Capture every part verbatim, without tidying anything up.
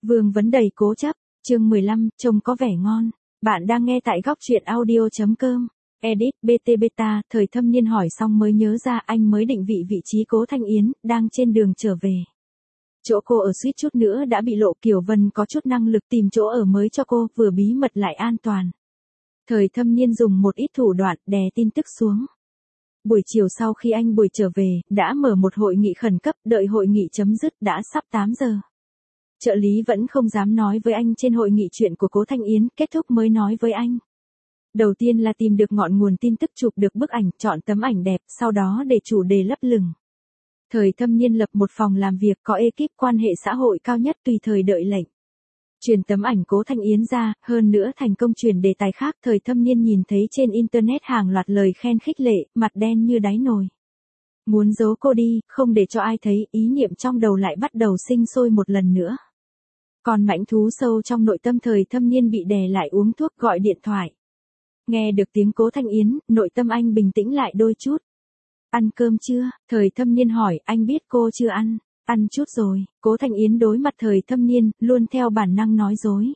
Vương vấn đầy cố chấp, chương mười lăm, trông có vẻ ngon. Bạn đang nghe tại góc truyện audio chấm com. Edit, bê tê Beta, thời thâm niên hỏi xong mới nhớ ra anh mới định vị vị trí Cố Thanh Yến, đang trên đường trở về. Chỗ cô ở suýt chút nữa đã bị lộ, Kiều Vân có chút năng lực tìm chỗ ở mới cho cô, vừa bí mật lại an toàn. Thời thâm niên dùng một ít thủ đoạn đè tin tức xuống. Buổi chiều sau khi anh buổi trở về, đã mở một hội nghị khẩn cấp, đợi hội nghị chấm dứt đã sắp tám giờ. Trợ lý vẫn không dám nói với anh trên hội nghị chuyện của Cố Thanh Yến, kết thúc mới nói với anh. Đầu tiên là tìm được ngọn nguồn tin tức, chụp được bức ảnh, chọn tấm ảnh đẹp, sau đó để chủ đề lấp lửng. Thời thâm niên lập một phòng làm việc có ekip quan hệ xã hội cao nhất, tùy thời đợi lệnh. Truyền tấm ảnh Cố Thanh Yến ra, hơn nữa thành công truyền đề tài khác. Thời thâm niên nhìn thấy trên internet hàng loạt lời khen khích lệ, mặt đen như đáy nồi. Muốn giấu cô đi, không để cho ai thấy, ý niệm trong đầu lại bắt đầu sinh sôi một lần nữa. Còn mãnh thú sâu trong nội tâm thời thâm niên bị đè lại uống thuốc, gọi điện thoại. Nghe được tiếng Cố Thanh Yến, nội tâm anh bình tĩnh lại đôi chút. Ăn cơm chưa? Thời thâm niên hỏi, anh biết cô chưa ăn. Ăn chút rồi. Cố Thanh Yến đối mặt thời thâm niên, luôn theo bản năng nói dối.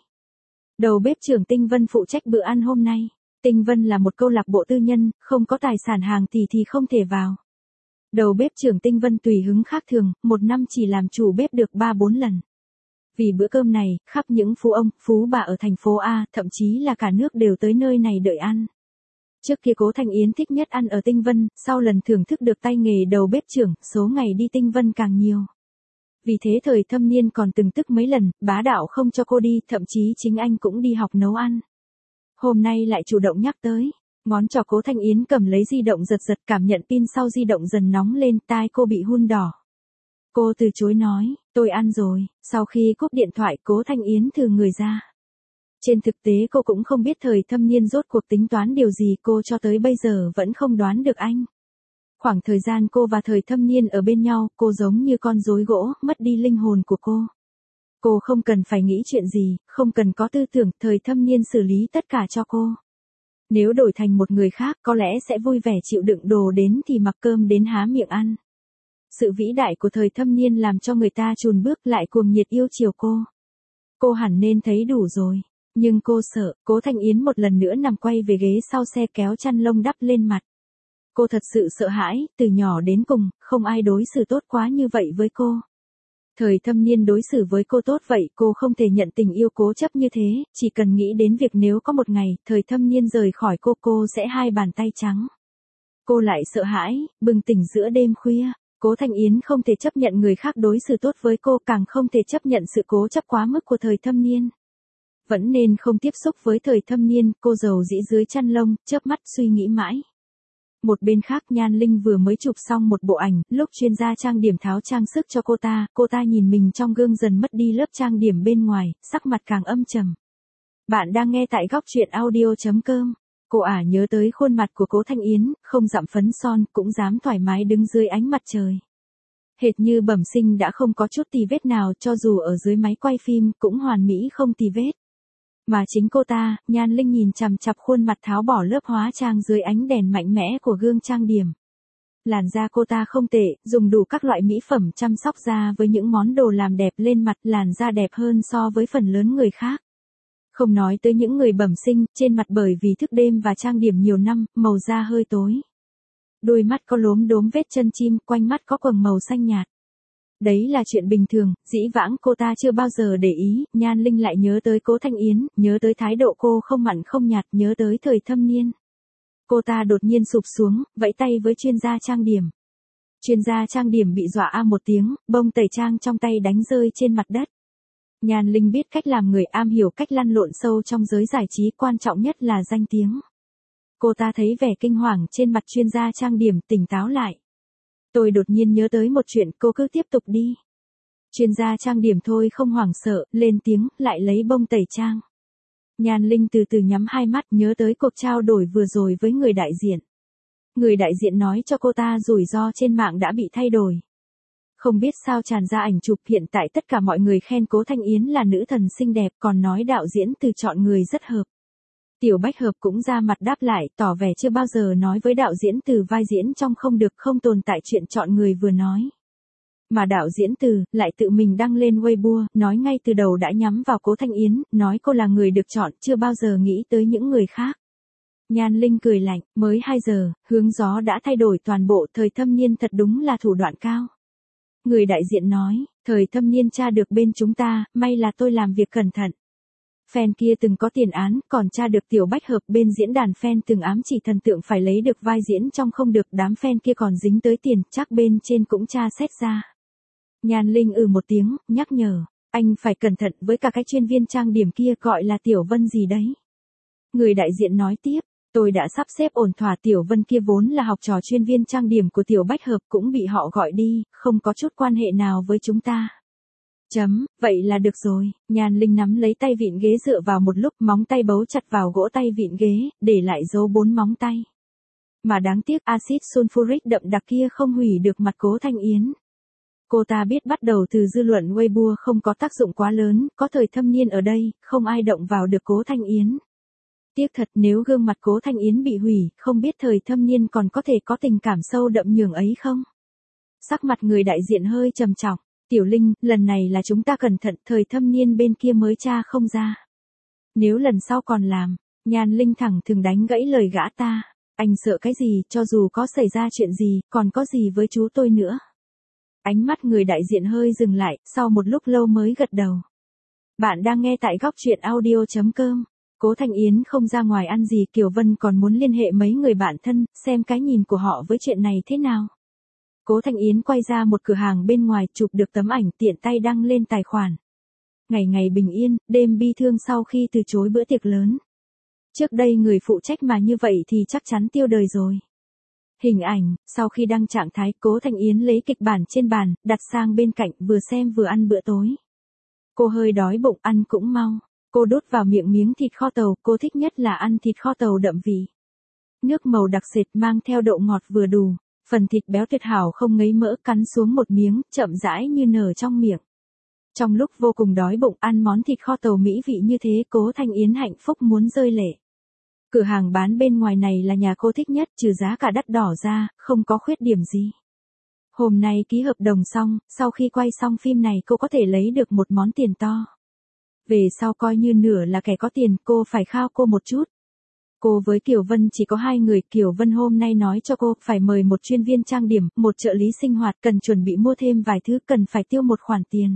Đầu bếp trưởng Tinh Vân phụ trách bữa ăn hôm nay. Tinh Vân là một câu lạc bộ tư nhân, không có tài sản hàng tỷ thì không thể vào. Đầu bếp trưởng Tinh Vân tùy hứng khác thường, một năm chỉ làm chủ bếp được ba bốn lần. Vì bữa cơm này, khắp những phú ông, phú bà ở thành phố A, thậm chí là cả nước đều tới nơi này đợi ăn. Trước kia Cố Thanh Yến thích nhất ăn ở Tinh Vân, sau lần thưởng thức được tay nghề đầu bếp trưởng, số ngày đi Tinh Vân càng nhiều. Vì thế thời thâm niên còn từng tức mấy lần, bá đạo không cho cô đi, thậm chí chính anh cũng đi học nấu ăn. Hôm nay lại chủ động nhắc tới, ngón trỏ Cố Thanh Yến cầm lấy di động giật giật, cảm nhận pin sau di động dần nóng lên, tai cô bị hun đỏ. Cô từ chối nói, tôi ăn rồi. Sau khi cúp điện thoại, Cố Thanh Yến thừ người ra. Trên thực tế cô cũng không biết thời thâm niên rốt cuộc tính toán điều gì, cô cho tới bây giờ vẫn không đoán được anh. Khoảng thời gian cô và thời thâm niên ở bên nhau, cô giống như con rối gỗ, mất đi linh hồn của cô. Cô không cần phải nghĩ chuyện gì, không cần có tư tưởng, thời thâm niên xử lý tất cả cho cô. Nếu đổi thành một người khác, có lẽ sẽ vui vẻ chịu đựng, đồ đến thì mặc cơm đến há miệng ăn. Sự vĩ đại của thời thâm niên làm cho người ta chùn bước, lại cuồng nhiệt yêu chiều cô. Cô hẳn nên thấy đủ rồi. Nhưng cô sợ. Cố Thanh Yến một lần nữa nằm quay về ghế sau xe, kéo chăn lông đắp lên mặt. Cô thật sự sợ hãi, từ nhỏ đến cùng, không ai đối xử tốt quá như vậy với cô. Thời thâm niên đối xử với cô tốt vậy, cô không thể nhận tình yêu cố chấp như thế, chỉ cần nghĩ đến việc nếu có một ngày, thời thâm niên rời khỏi cô, cô sẽ hai bàn tay trắng. Cô lại sợ hãi, bừng tỉnh giữa đêm khuya. Cố Thanh Yến không thể chấp nhận người khác đối xử tốt với cô, càng không thể chấp nhận sự cố chấp quá mức của thời thâm niên. Vẫn nên không tiếp xúc với thời thâm niên, cô dầu dĩ dưới chăn lông, chớp mắt suy nghĩ mãi. Một bên khác, Nhan Linh vừa mới chụp xong một bộ ảnh, lúc chuyên gia trang điểm tháo trang sức cho cô ta, cô ta nhìn mình trong gương dần mất đi lớp trang điểm bên ngoài, sắc mặt càng âm trầm. Bạn đang nghe tại góc truyện audio chấm com. Cô ả nhớ tới khuôn mặt của Cố Thanh Yến, không dặm phấn son, cũng dám thoải mái đứng dưới ánh mặt trời. Hệt như bẩm sinh đã không có chút tì vết nào, cho dù ở dưới máy quay phim, cũng hoàn mỹ không tì vết. Mà chính cô ta, Nhan Linh nhìn chằm chằm khuôn mặt tháo bỏ lớp hóa trang dưới ánh đèn mạnh mẽ của gương trang điểm. Làn da cô ta không tệ, dùng đủ các loại mỹ phẩm chăm sóc da với những món đồ làm đẹp lên mặt, làn da đẹp hơn so với phần lớn người khác. Không nói tới những người bẩm sinh, trên mặt bởi vì thức đêm và trang điểm nhiều năm, màu da hơi tối. Đôi mắt có lốm đốm vết chân chim, quanh mắt có quầng màu xanh nhạt. Đấy là chuyện bình thường, dĩ vãng cô ta chưa bao giờ để ý. Nhan Linh lại nhớ tới Cố Thanh Yến, nhớ tới thái độ cô không mặn không nhạt, nhớ tới thời thâm niên. Cô ta đột nhiên sụp xuống, vẫy tay với chuyên gia trang điểm. Chuyên gia trang điểm bị dọa a một tiếng, bông tẩy trang trong tay đánh rơi trên mặt đất. Nhan Linh biết cách làm người, am hiểu cách lăn lộn sâu trong giới giải trí, quan trọng nhất là danh tiếng. Cô ta thấy vẻ kinh hoàng trên mặt chuyên gia trang điểm, tỉnh táo lại. Tôi đột nhiên nhớ tới một chuyện, cô cứ tiếp tục đi. Chuyên gia trang điểm thôi không hoảng sợ, lên tiếng, lại lấy bông tẩy trang. Nhan Linh từ từ nhắm hai mắt, nhớ tới cuộc trao đổi vừa rồi với người đại diện. Người đại diện nói cho cô ta rủi ro trên mạng đã bị thay đổi. Không biết sao tràn ra ảnh chụp, hiện tại tất cả mọi người khen Cố Thanh Yến là nữ thần xinh đẹp, còn nói đạo diễn Từ chọn người rất hợp. Tiểu Bách Hợp cũng ra mặt đáp lại, tỏ vẻ chưa bao giờ nói với đạo diễn Từ vai diễn trong không được, không tồn tại chuyện chọn người vừa nói. Mà đạo diễn Từ lại tự mình đăng lên Weibo, nói ngay từ đầu đã nhắm vào Cố Thanh Yến, nói cô là người được chọn, chưa bao giờ nghĩ tới những người khác. Nhan Linh cười lạnh, mới hai giờ, hướng gió đã thay đổi toàn bộ, Thời Thâm Niên thật đúng là thủ đoạn cao. Người đại diện nói, Thời Thâm Niên tra được bên chúng ta, may là tôi làm việc cẩn thận. Fan kia từng có tiền án, còn tra được Tiểu Bách Hợp bên diễn đàn fan từng ám chỉ thần tượng phải lấy được vai diễn trong không được, đám fan kia còn dính tới tiền, chắc bên trên cũng tra xét ra. Nhan Linh ừ một tiếng, nhắc nhở, anh phải cẩn thận với cả cái chuyên viên trang điểm kia gọi là Tiểu Vân gì đấy. Người đại diện nói tiếp, tôi đã sắp xếp ổn thỏa, Tiểu Vân kia vốn là học trò chuyên viên trang điểm của Tiểu Bách Hợp, cũng bị họ gọi đi, không có chút quan hệ nào với chúng ta. Chấm, vậy là được rồi. Nhan Linh nắm lấy tay vịn ghế dựa vào một lúc, móng tay bấu chặt vào gỗ tay vịn ghế, để lại dấu bốn móng tay. Mà đáng tiếc axit sulfuric đậm đặc kia không hủy được mặt Cố Thanh Yến. Cô ta biết bắt đầu từ dư luận Weibo không có tác dụng quá lớn, có Thời Thâm Niên ở đây, không ai động vào được Cố Thanh Yến. Tiếc thật, nếu gương mặt Cố Thanh Yến bị hủy, không biết Thời Thâm Niên còn có thể có tình cảm sâu đậm nhường ấy không? Sắc mặt người đại diện hơi trầm trọng. Tiểu Linh, lần này là chúng ta cẩn thận, Thời Thâm Niên bên kia mới tra không ra. Nếu lần sau còn làm, Nhan Linh thẳng thừng đánh gãy lời gã ta. Anh sợ cái gì, cho dù có xảy ra chuyện gì, còn có gì với chú tôi nữa. Ánh mắt người đại diện hơi dừng lại, sau một lúc lâu mới gật đầu. Bạn đang nghe tại góc truyện audio chấm com. Cố Thanh Yến không ra ngoài ăn gì, Kiều Vân còn muốn liên hệ mấy người bạn thân, xem cái nhìn của họ với chuyện này thế nào. Cố Thanh Yến quay ra một cửa hàng bên ngoài, chụp được tấm ảnh, tiện tay đăng lên tài khoản. Ngày ngày bình yên, đêm bi thương sau khi từ chối bữa tiệc lớn. Trước đây người phụ trách mà như vậy thì chắc chắn tiêu đời rồi. Hình ảnh, sau khi đăng trạng thái, Cố Thanh Yến lấy kịch bản trên bàn, đặt sang bên cạnh, vừa xem vừa ăn bữa tối. Cô hơi đói bụng, ăn cũng mau. Cô đút vào miệng miếng thịt kho tàu, cô thích nhất là ăn thịt kho tàu đậm vị. Nước màu đặc sệt mang theo độ ngọt vừa đủ. Phần thịt béo tuyệt hảo không ngấy mỡ, cắn xuống một miếng, chậm rãi như nở trong miệng. Trong lúc vô cùng đói bụng, ăn món thịt kho tàu mỹ vị như thế, Cố Thanh Yến hạnh phúc muốn rơi lệ. Cửa hàng bán bên ngoài này là nhà cô thích nhất, trừ giá cả đắt đỏ ra, không có khuyết điểm gì. Hôm nay ký hợp đồng xong, sau khi quay xong phim này cô có thể lấy được một món tiền to. Về sau coi như nửa là kẻ có tiền, cô phải khao cô một chút. Cô với Kiều Vân chỉ có hai người, Kiều Vân hôm nay nói cho cô phải mời một chuyên viên trang điểm, một trợ lý sinh hoạt, cần chuẩn bị mua thêm vài thứ, cần phải tiêu một khoản tiền.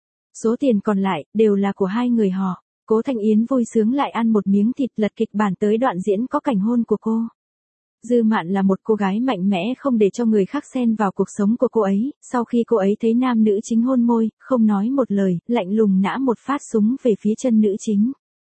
Số tiền còn lại, đều là của hai người họ. Cố Thanh Yến vui sướng lại ăn một miếng thịt, lật kịch bản tới đoạn diễn có cảnh hôn của cô. Dư Mạn là một cô gái mạnh mẽ, không để cho người khác xen vào cuộc sống của cô ấy, sau khi cô ấy thấy nam nữ chính hôn môi, không nói một lời, lạnh lùng nã một phát súng về phía chân nữ chính.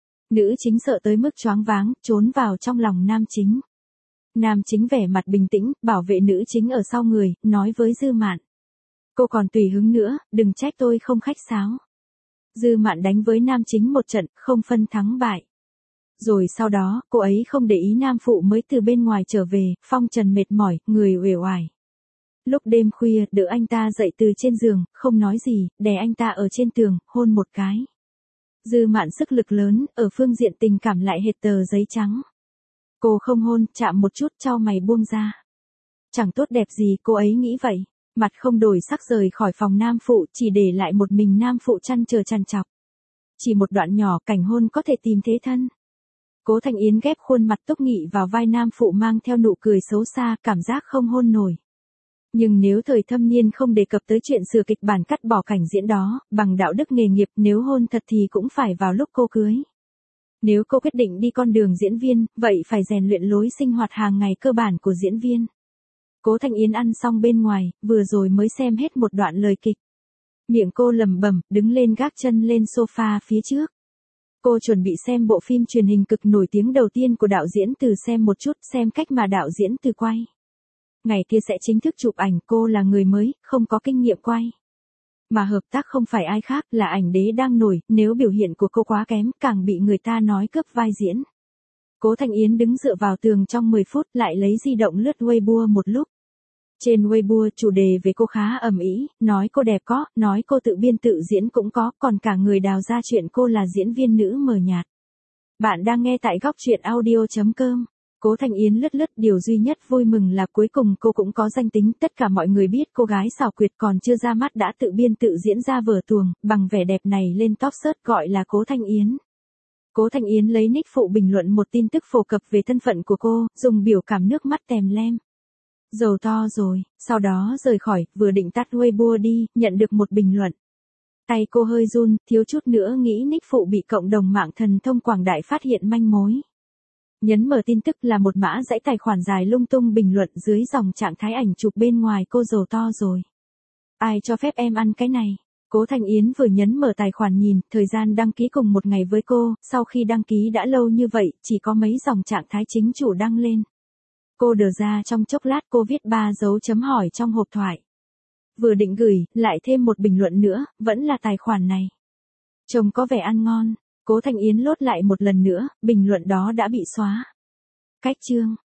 Nữ chính sợ tới mức choáng váng, trốn vào trong lòng nam chính. Nam chính vẻ mặt bình tĩnh, bảo vệ nữ chính ở sau người, nói với Dư Mạn. Cô còn tùy hứng nữa, đừng trách tôi không khách sáo. Dư Mạn đánh với nam chính một trận, không phân thắng bại. Rồi sau đó, cô ấy không để ý nam phụ mới từ bên ngoài trở về, phong trần mệt mỏi, người uể oải. Lúc đêm khuya, đỡ anh ta dậy từ trên giường, không nói gì, đè anh ta ở trên tường, hôn một cái. Dư Mạn sức lực lớn, ở phương diện tình cảm lại hệt tờ giấy trắng. Cô không hôn, chạm một chút, chau mày buông ra. Chẳng tốt đẹp gì, cô ấy nghĩ vậy. Mặt không đổi sắc rời khỏi phòng nam phụ, chỉ để lại một mình nam phụ chăn chờ chăn chọc. Chỉ một đoạn nhỏ, cảnh hôn có thể tìm thế thân. Cố Thanh Yến ghép khuôn mặt túc nghị vào vai nam phụ mang theo nụ cười xấu xa, cảm giác không hôn nổi. Nhưng nếu Thời Thâm Niên không đề cập tới chuyện sửa kịch bản cắt bỏ cảnh diễn đó, bằng đạo đức nghề nghiệp, nếu hôn thật thì cũng phải vào lúc cô cưới. Nếu cô quyết định đi con đường diễn viên, vậy phải rèn luyện lối sinh hoạt hàng ngày cơ bản của diễn viên. Cố Thanh Yến ăn xong bên ngoài, vừa rồi mới xem hết một đoạn lời kịch. Miệng cô lẩm bẩm, đứng lên gác chân lên sofa phía trước. Cô chuẩn bị xem bộ phim truyền hình cực nổi tiếng đầu tiên của đạo diễn Từ, xem một chút, xem cách mà đạo diễn Từ quay. Ngày kia sẽ chính thức chụp ảnh, cô là người mới, không có kinh nghiệm quay. Mà hợp tác không phải ai khác, là ảnh đế đang nổi, nếu biểu hiện của cô quá kém, càng bị người ta nói cướp vai diễn. Cố Thanh Yến đứng dựa vào tường trong mười phút, lại lấy di động lướt Weibo một lúc. Trên Weibo, chủ đề về cô khá ầm ĩ, nói cô đẹp có, nói cô tự biên tự diễn cũng có, còn cả người đào ra chuyện cô là diễn viên nữ mờ nhạt. Bạn đang nghe tại góc truyện audio chấm com. Cố Thanh Yến lướt lướt, điều duy nhất vui mừng là cuối cùng cô cũng có danh tính, tất cả mọi người biết cô gái xảo quyệt còn chưa ra mắt đã tự biên tự diễn ra vở tuồng, bằng vẻ đẹp này lên top search gọi là Cố Thanh Yến. Cố Thanh Yến lấy nick phụ bình luận một tin tức phổ cập về thân phận của cô, dùng biểu cảm nước mắt tèm lem. Giàu to rồi, sau đó rời khỏi, vừa định tắt Weibo đi, nhận được một bình luận. Tay cô hơi run, thiếu chút nữa nghĩ nick phụ bị cộng đồng mạng thần thông quảng đại phát hiện manh mối. Nhấn mở tin tức là một mã dãy tài khoản dài lung tung bình luận dưới dòng trạng thái ảnh chụp bên ngoài cô giàu to rồi. Ai cho phép em ăn cái này? Cố Thanh Yến vừa nhấn mở tài khoản nhìn, thời gian đăng ký cùng một ngày với cô, sau khi đăng ký đã lâu như vậy, chỉ có mấy dòng trạng thái chính chủ đăng lên. Cô đờ ra trong chốc lát cô viết ba dấu chấm hỏi trong hộp thoại. Vừa định gửi, lại thêm một bình luận nữa, vẫn là tài khoản này. Trông có vẻ ăn ngon. Cố Thanh Yến lốt lại một lần nữa, bình luận đó đã bị xóa. Cách chương